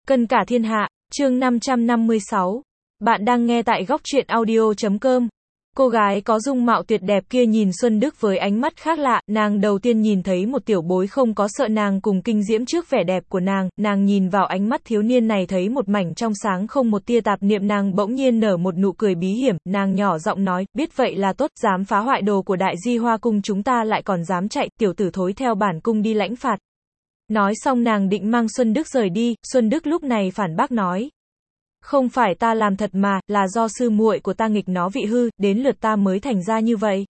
Cân cả thiên hạ, chương 556. Bạn đang nghe tại góc truyện audio.com. Cô gái có dung mạo tuyệt đẹp kia nhìn Xuân Đức với ánh mắt khác lạ, nàng đầu tiên nhìn thấy một tiểu bối không có sợ nàng cùng kinh diễm trước vẻ đẹp của nàng nhìn vào ánh mắt thiếu niên này thấy một mảnh trong sáng không một tia tạp niệm, nàng bỗng nhiên nở một nụ cười bí hiểm, nàng nhỏ giọng nói, biết vậy là tốt, dám phá hoại đồ của Đại Di Hoa cung chúng ta lại còn dám chạy, tiểu tử thối theo bản cung đi lãnh phạt. Nói xong nàng định mang Xuân Đức rời đi, Xuân Đức lúc này phản bác nói. Không phải ta làm thật mà, là do sư muội của ta nghịch nó vị hư, đến lượt ta mới thành ra như vậy.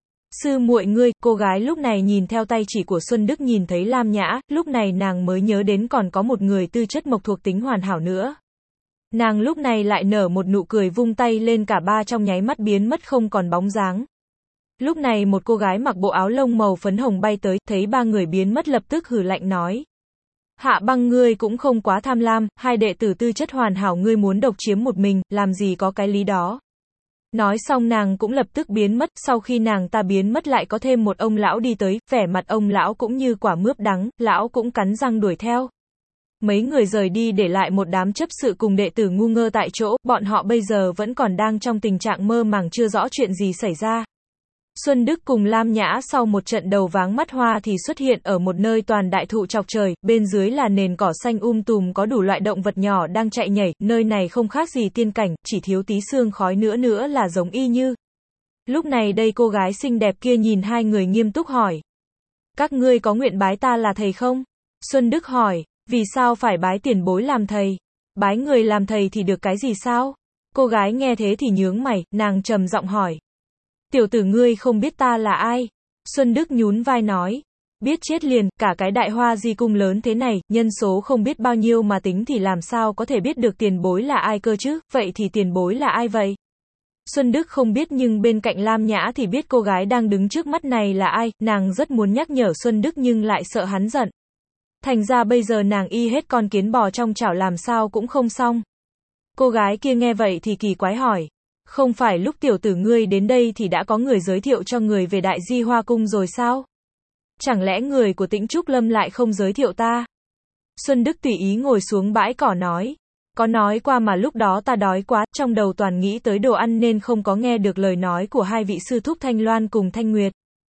Sư muội ngươi, cô gái lúc này nhìn theo tay chỉ của Xuân Đức nhìn thấy Lam Nhã, lúc này nàng mới nhớ đến còn có một người tư chất mộc thuộc tính hoàn hảo nữa. Nàng lúc này lại nở một nụ cười vung tay lên, cả ba trong nháy mắt biến mất không còn bóng dáng. Lúc này một cô gái mặc bộ áo lông màu phấn hồng bay tới, thấy ba người biến mất lập tức hừ lạnh nói. Hạ Băng, ngươi cũng không quá tham lam, hai đệ tử tư chất hoàn hảo ngươi muốn độc chiếm một mình, làm gì có cái lý đó. Nói xong nàng cũng lập tức biến mất, sau khi nàng ta biến mất lại có thêm một ông lão đi tới, vẻ mặt ông lão cũng như quả mướp đắng, lão cũng cắn răng đuổi theo. Mấy người rời đi để lại một đám chấp sự cùng đệ tử ngu ngơ tại chỗ, bọn họ bây giờ vẫn còn đang trong tình trạng mơ màng chưa rõ chuyện gì xảy ra. Xuân Đức cùng Lam Nhã sau một trận đầu váng mắt hoa thì xuất hiện ở một nơi toàn đại thụ chọc trời, bên dưới là nền cỏ xanh tùm có đủ loại động vật nhỏ đang chạy nhảy, nơi này không khác gì tiên cảnh, chỉ thiếu tí sương khói nữa là giống y như. Lúc này đây cô gái xinh đẹp kia nhìn hai người nghiêm túc hỏi. Các ngươi có nguyện bái ta là thầy không? Xuân Đức hỏi, vì sao phải bái tiền bối làm thầy? Bái người làm thầy thì được cái gì sao? Cô gái nghe thế thì nhướng mày, nàng trầm giọng hỏi. Tiểu tử ngươi không biết ta là ai? Xuân Đức nhún vai nói. Biết chết liền, cả cái Đại Hoa Di cung lớn thế này, nhân số không biết bao nhiêu mà tính thì làm sao có thể biết được tiền bối là ai cơ chứ, vậy thì tiền bối là ai vậy? Xuân Đức không biết nhưng bên cạnh Lam Nhã thì biết cô gái đang đứng trước mắt này là ai, nàng rất muốn nhắc nhở Xuân Đức nhưng lại sợ hắn giận. Thành ra bây giờ nàng y hết con kiến bò trong chảo làm sao cũng không xong. Cô gái kia nghe vậy thì kỳ quái hỏi. Không phải lúc tiểu tử ngươi đến đây thì đã có người giới thiệu cho người về Đại Di Hoa cung rồi sao? Chẳng lẽ người của Tĩnh Trúc Lâm lại không giới thiệu ta? Xuân Đức tùy ý ngồi xuống bãi cỏ nói. Có nói qua mà lúc đó ta đói quá, trong đầu toàn nghĩ tới đồ ăn nên không có nghe được lời nói của hai vị sư thúc Thanh Loan cùng Thanh Nguyệt.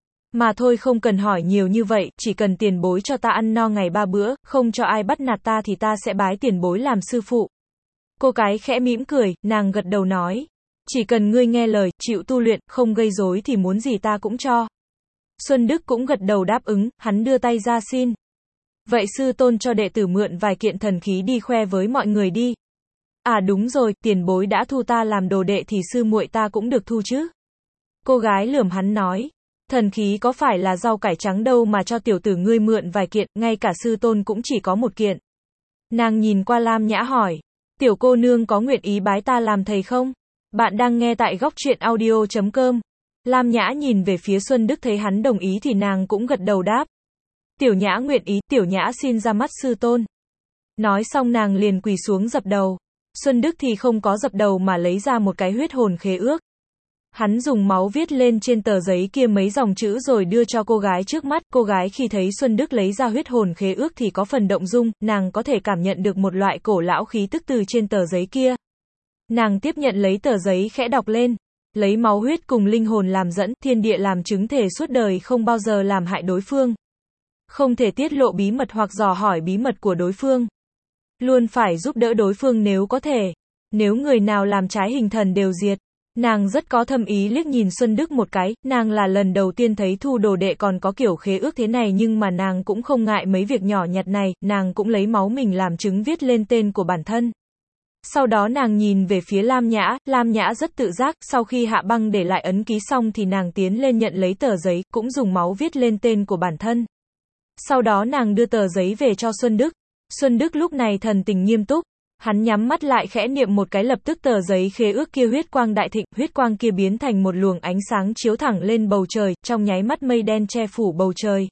Mà thôi không cần hỏi nhiều như vậy, chỉ cần tiền bối cho ta ăn no ngày 3 bữa, không cho ai bắt nạt ta thì ta sẽ bái tiền bối làm sư phụ. Cô cái khẽ mỉm cười, nàng gật đầu nói. Chỉ cần ngươi nghe lời, chịu tu luyện, không gây rối thì muốn gì ta cũng cho. Xuân Đức cũng gật đầu đáp ứng, hắn đưa tay ra xin. Vậy sư tôn cho đệ tử mượn vài kiện thần khí đi khoe với mọi người đi. À đúng rồi, tiền bối đã thu ta làm đồ đệ thì sư muội ta cũng được thu chứ. Cô gái lườm hắn nói. Thần khí có phải là rau cải trắng đâu mà cho tiểu tử ngươi mượn vài kiện, ngay cả sư tôn cũng chỉ có một kiện. Nàng nhìn qua Lam Nhã hỏi. Tiểu cô nương có nguyện ý bái ta làm thầy không? Bạn đang nghe tại góc truyện audio.com. Lam Nhã nhìn về phía Xuân Đức thấy hắn đồng ý thì nàng cũng gật đầu đáp. Tiểu Nhã nguyện ý, Tiểu Nhã xin ra mắt sư tôn. Nói xong nàng liền quỳ xuống dập đầu. Xuân Đức thì không có dập đầu mà lấy ra một cái huyết hồn khế ước. Hắn dùng máu viết lên trên tờ giấy kia mấy dòng chữ rồi đưa cho cô gái trước mắt. Cô gái khi thấy Xuân Đức lấy ra huyết hồn khế ước thì có phần động dung, nàng có thể cảm nhận được một loại cổ lão khí tức từ trên tờ giấy kia. Nàng tiếp nhận lấy tờ giấy khẽ đọc lên. Lấy máu huyết cùng linh hồn làm dẫn, thiên địa làm chứng thể suốt đời không bao giờ làm hại đối phương. Không thể tiết lộ bí mật hoặc dò hỏi bí mật của đối phương. Luôn phải giúp đỡ đối phương nếu có thể. Nếu người nào làm trái hình thần đều diệt. Nàng rất có thâm ý liếc nhìn Xuân Đức một cái, nàng là lần đầu tiên thấy thu đồ đệ còn có kiểu khế ước thế này nhưng mà nàng cũng không ngại mấy việc nhỏ nhặt này, nàng cũng lấy máu mình làm chứng viết lên tên của bản thân. Sau đó nàng nhìn về phía Lam Nhã rất tự giác, sau khi Hạ Băng để lại ấn ký xong thì nàng tiến lên nhận lấy tờ giấy, cũng dùng máu viết lên tên của bản thân. Sau đó nàng đưa tờ giấy về cho Xuân Đức. Xuân Đức lúc này thần tình nghiêm túc, hắn nhắm mắt lại khẽ niệm một cái lập tức tờ giấy khế ước kia huyết quang đại thịnh, huyết quang kia biến thành một luồng ánh sáng chiếu thẳng lên bầu trời, trong nháy mắt mây đen che phủ bầu trời.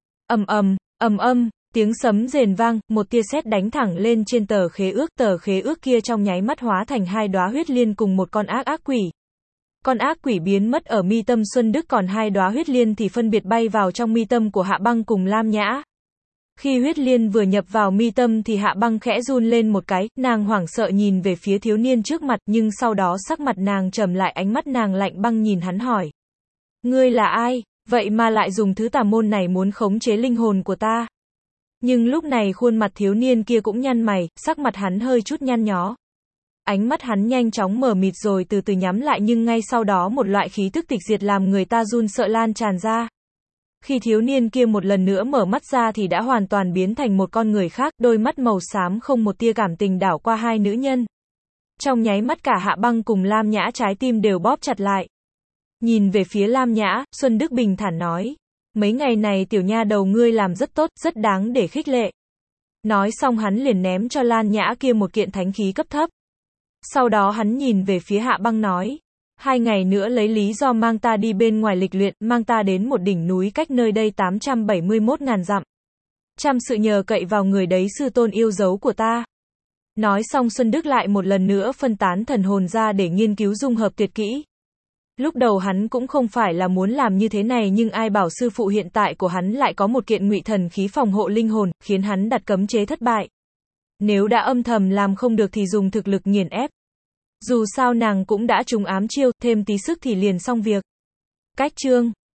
Ầm ầm. Tiếng sấm rền vang, một tia sét đánh thẳng lên trên tờ khế ước kia trong nháy mắt hóa thành hai đóa huyết liên cùng một con ác quỷ. Con ác quỷ biến mất ở mi tâm Xuân Đức còn hai đóa huyết liên thì phân biệt bay vào trong mi tâm của Hạ Băng cùng Lam Nhã. Khi huyết liên vừa nhập vào mi tâm thì Hạ Băng khẽ run lên một cái, nàng hoảng sợ nhìn về phía thiếu niên trước mặt, nhưng sau đó sắc mặt nàng trầm lại, ánh mắt nàng lạnh băng nhìn hắn hỏi. Ngươi là ai, vậy mà lại dùng thứ tà môn này muốn khống chế linh hồn của ta? Nhưng lúc này khuôn mặt thiếu niên kia cũng nhăn mày, sắc mặt hắn hơi chút nhăn nhó. Ánh mắt hắn nhanh chóng mở mịt rồi từ từ nhắm lại, nhưng ngay sau đó một loại khí tức tịch diệt làm người ta run sợ lan tràn ra. Khi thiếu niên kia một lần nữa mở mắt ra thì đã hoàn toàn biến thành một con người khác, đôi mắt màu xám không một tia cảm tình đảo qua hai nữ nhân. Trong nháy mắt cả Hạ Băng cùng Lam Nhã trái tim đều bóp chặt lại. Nhìn về phía Lam Nhã, Xuân Đức bình thản nói. Mấy ngày này tiểu nha đầu ngươi làm rất tốt, rất đáng để khích lệ. Nói xong hắn liền ném cho Lan Nhã kia một kiện thánh khí cấp thấp. Sau đó hắn nhìn về phía Hạ Băng nói. 2 ngày nữa lấy lý do mang ta đi bên ngoài lịch luyện, mang ta đến một đỉnh núi cách nơi đây 871.000 dặm. Chăm sự nhờ cậy vào người đấy sư tôn yêu dấu của ta. Nói xong Xuân Đức lại một lần nữa phân tán thần hồn ra để nghiên cứu dung hợp tuyệt kỹ. Lúc đầu hắn cũng không phải là muốn làm như thế này, nhưng ai bảo sư phụ hiện tại của hắn lại có một kiện ngụy thần khí phòng hộ linh hồn, khiến hắn đặt cấm chế thất bại. Nếu đã âm thầm làm không được thì dùng thực lực nghiền ép. Dù sao nàng cũng đã trúng ám chiêu, thêm tí sức thì liền xong việc. Cách chương